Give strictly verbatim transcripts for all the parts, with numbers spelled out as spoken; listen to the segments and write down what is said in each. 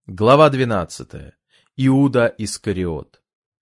Глава двенадцатая. Иуда Искариот.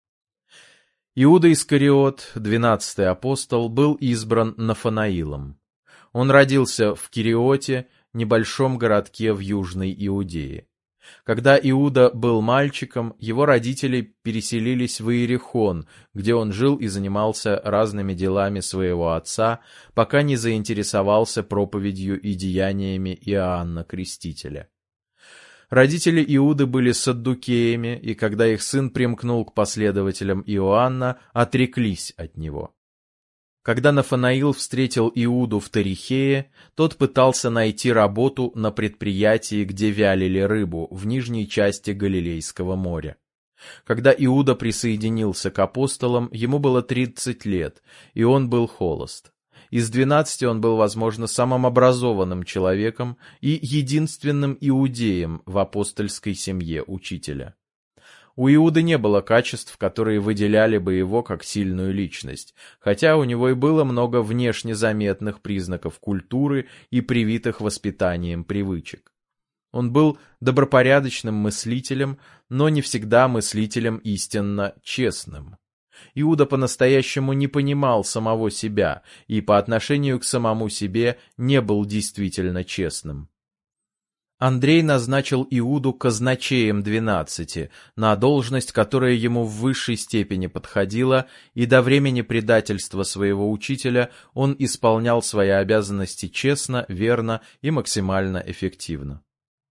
Иуда Искариот, двенадцатый апостол, был избран Нафанаилом. Он родился в Кириоте, небольшом городке в Южной Иудее. Когда Иуда был мальчиком, его родители переселились в Иерихон, где он жил и занимался разными делами своего отца, пока не заинтересовался проповедью и деяниями Иоанна Крестителя. Родители Иуды были саддукеями, и когда их сын примкнул к последователям Иоанна, отреклись от него. Когда Нафанаил встретил Иуду в Тарихее, тот пытался найти работу на предприятии, где вялили рыбу, в нижней части Галилейского моря. Когда Иуда присоединился к апостолам, ему было тридцать лет, и он был холост. Из двенадцати он был, возможно, самым образованным человеком и единственным иудеем в апостольской семье учителя. У Иуды не было качеств, которые выделяли бы его как сильную личность, хотя у него и было много внешне заметных признаков культуры и привитых воспитанием привычек. Он был добропорядочным мыслителем, но не всегда мыслителем истинно честным. Иуда по-настоящему не понимал самого себя и по отношению к самому себе не был действительно честным. Андрей назначил Иуду казначеем двенадцати, на должность, которая ему в высшей степени подходила, и до времени предательства своего учителя он исполнял свои обязанности честно, верно и максимально эффективно.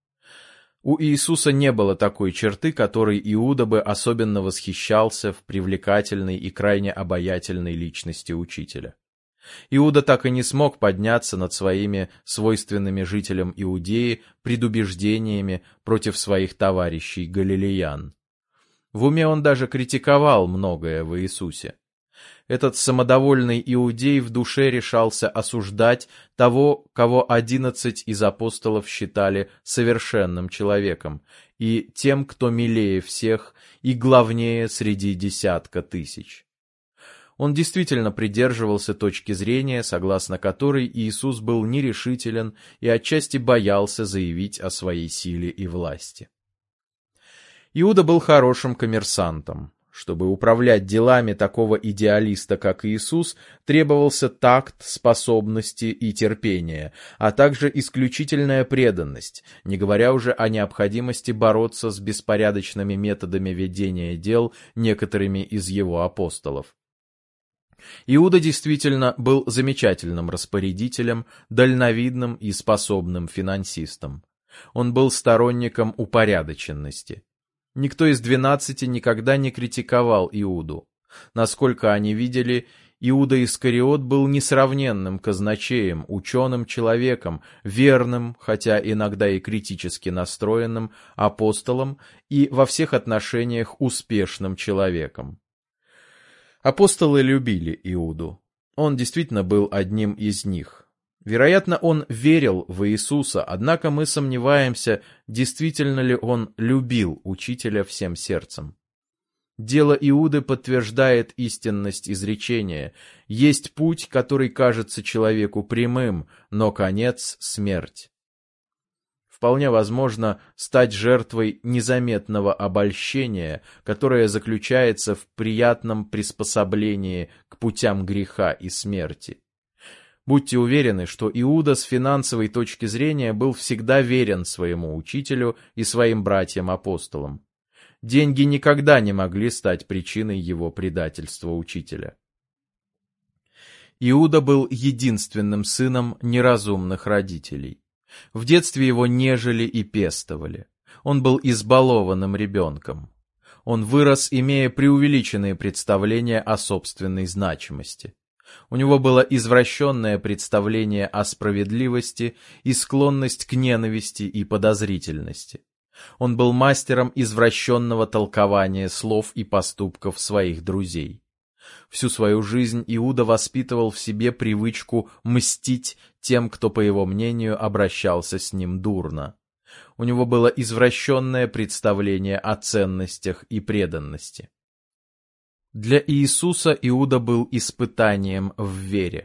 У Иисуса не было такой черты, которой Иуда бы особенно восхищался в привлекательной и крайне обаятельной личности учителя. Иуда так и не смог подняться над своими свойственными жителям Иудеи предубеждениями против своих товарищей галилеян. В уме он даже критиковал многое в Иисусе. Этот самодовольный иудей в душе решался осуждать того, кого одиннадцать из апостолов считали совершенным человеком, и тем, кто милее всех и главнее среди десятка тысяч. Он действительно придерживался точки зрения, согласно которой Иисус был нерешителен и отчасти боялся заявить о своей силе и власти. Иуда был хорошим коммерсантом. Чтобы управлять делами такого идеалиста, как Иисус, требовался такт, способности и терпение, а также исключительная преданность, не говоря уже о необходимости бороться с беспорядочными методами ведения дел некоторыми из его апостолов. Иуда действительно был замечательным распорядителем, дальновидным и способным финансистом. Он был сторонником упорядоченности. Никто из двенадцати никогда не критиковал Иуду. Насколько они видели, Иуда Искариот был несравненным казначеем, ученым человеком, верным, хотя иногда и критически настроенным, апостолом и во всех отношениях успешным человеком. Апостолы любили Иуду. Он действительно был одним из них. Вероятно, он верил в Иисуса, однако мы сомневаемся, действительно ли он любил учителя всем сердцем. Дело Иуды подтверждает истинность изречения: «Есть путь, который кажется человеку прямым, но конец — смерть». Вполне возможно стать жертвой незаметного обольщения, которое заключается в приятном приспособлении к путям греха и смерти. Будьте уверены, что Иуда с финансовой точки зрения был всегда верен своему учителю и своим братьям-апостолам. Деньги никогда не могли стать причиной его предательства учителя. Иуда был единственным сыном неразумных родителей. В детстве его нежели и пестовали. Он был избалованным ребенком. Он вырос, имея преувеличенные представления о собственной значимости. У него было извращенное представление о справедливости и склонность к ненависти и подозрительности. Он был мастером извращенного толкования слов и поступков своих друзей. Всю свою жизнь Иуда воспитывал в себе привычку мстить тем, кто, по его мнению, обращался с ним дурно. У него было извращенное представление о ценностях и преданности. Для Иисуса Иуда был испытанием в вере.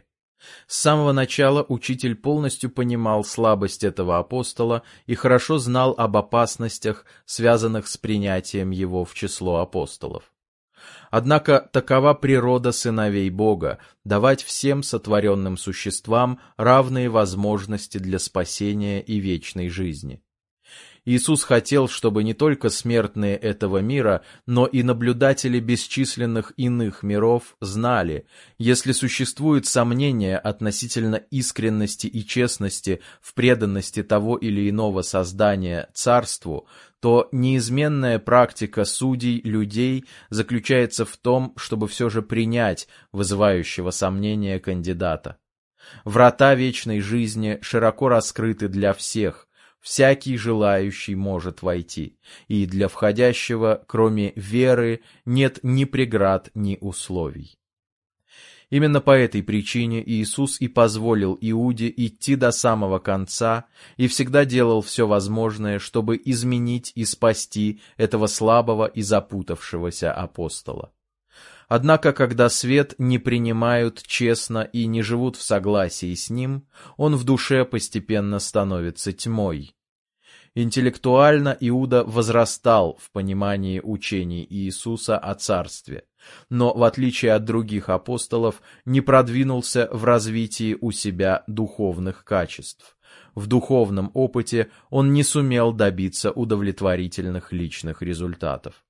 С самого начала учитель полностью понимал слабость этого апостола и хорошо знал об опасностях, связанных с принятием его в число апостолов. Однако такова природа сыновей Бога — давать всем сотворенным существам равные возможности для спасения и вечной жизни. Иисус хотел, чтобы не только смертные этого мира, но и наблюдатели бесчисленных иных миров знали, если существует сомнение относительно искренности и честности в преданности того или иного создания царству, то неизменная практика судей людей заключается в том, чтобы все же принять вызывающего сомнения кандидата. Врата вечной жизни широко раскрыты для всех, всякий желающий может войти, и для входящего, кроме веры, нет ни преград, ни условий. Именно по этой причине Иисус и позволил Иуде идти до самого конца и всегда делал все возможное, чтобы изменить и спасти этого слабого и запутавшегося апостола. Однако, когда свет не принимают честно и не живут в согласии с ним, он в душе постепенно становится тьмой. Интеллектуально Иуда возрастал в понимании учений Иисуса о царстве, но, в отличие от других апостолов, не продвинулся в развитии у себя духовных качеств. В духовном опыте он не сумел добиться удовлетворительных личных результатов.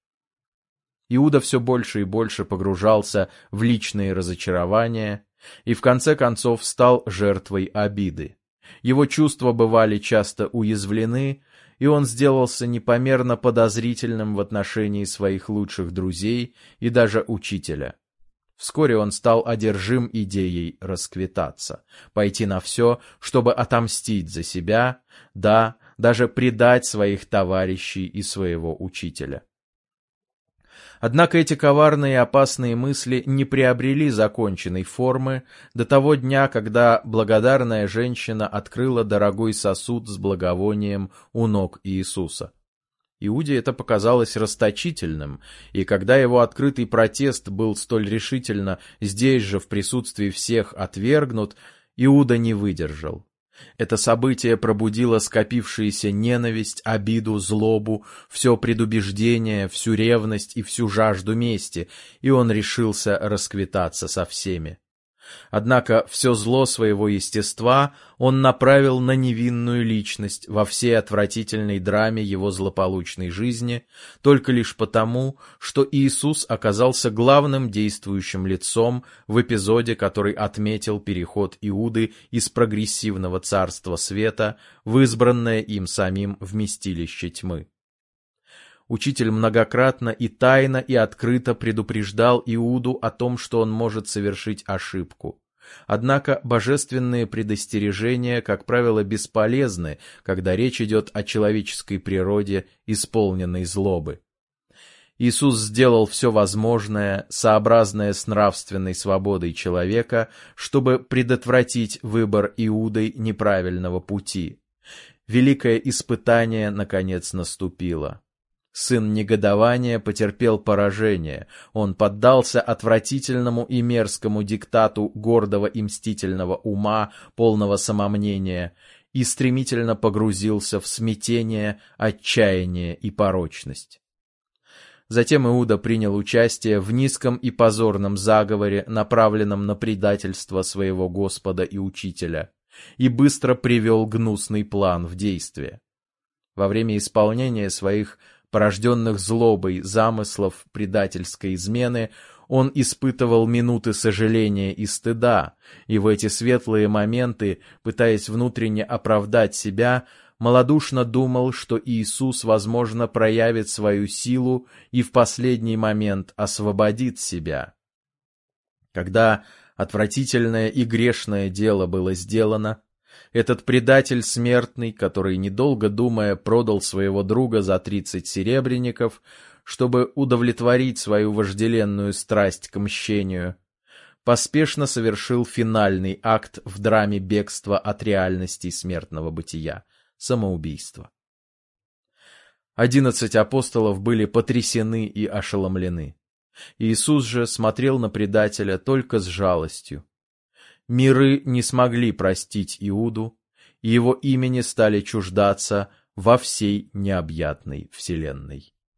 Иуда все больше и больше погружался в личные разочарования и в конце концов стал жертвой обиды. Его чувства бывали часто уязвлены, и он сделался непомерно подозрительным в отношении своих лучших друзей и даже учителя. Вскоре он стал одержим идеей расквитаться, пойти на все, чтобы отомстить за себя, да, даже предать своих товарищей и своего учителя. Однако эти коварные и опасные мысли не приобрели законченной формы до того дня, когда благодарная женщина открыла дорогой сосуд с благовонием у ног Иисуса. Иуде это показалось расточительным, и когда его открытый протест был столь решительно здесь же в присутствии всех отвергнут, Иуда не выдержал. Это событие пробудило скопившуюся ненависть, обиду, злобу, все предубеждение, всю ревность и всю жажду мести, и он решился расквитаться со всеми. Однако все зло своего естества он направил на невинную личность во всей отвратительной драме его злополучной жизни, только лишь потому, что Иисус оказался главным действующим лицом в эпизоде, который отметил переход Иуды из прогрессивного царства света в избранное им самим вместилище тьмы. Учитель многократно и тайно и открыто предупреждал Иуду о том, что он может совершить ошибку. Однако божественные предостережения, как правило, бесполезны, когда речь идет о человеческой природе, исполненной злобы. Иисус сделал все возможное, сообразное с нравственной свободой человека, чтобы предотвратить выбор Иудой неправильного пути. Великое испытание, наконец, наступило. Сын негодования потерпел поражение, он поддался отвратительному и мерзкому диктату гордого и мстительного ума, полного самомнения, и стремительно погрузился в смятение, отчаяние и порочность. Затем Иуда принял участие в низком и позорном заговоре, направленном на предательство своего Господа и Учителя, и быстро привел гнусный план в действие. Во время исполнения своих порожденных злобой замыслов предательской измены, он испытывал минуты сожаления и стыда, и в эти светлые моменты, пытаясь внутренне оправдать себя, малодушно думал, что Иисус, возможно, проявит свою силу и в последний момент освободит себя. Когда отвратительное и грешное дело было сделано, этот предатель смертный, который, недолго думая, продал своего друга за тридцать серебряников, чтобы удовлетворить свою вожделенную страсть к мщению, поспешно совершил финальный акт в драме бегства от реальностей смертного бытия — самоубийство. Одиннадцать апостолов были потрясены и ошеломлены. Иисус же смотрел на предателя только с жалостью. Миры не смогли простить Иуду, и его имени стали чуждаться во всей необъятной вселенной.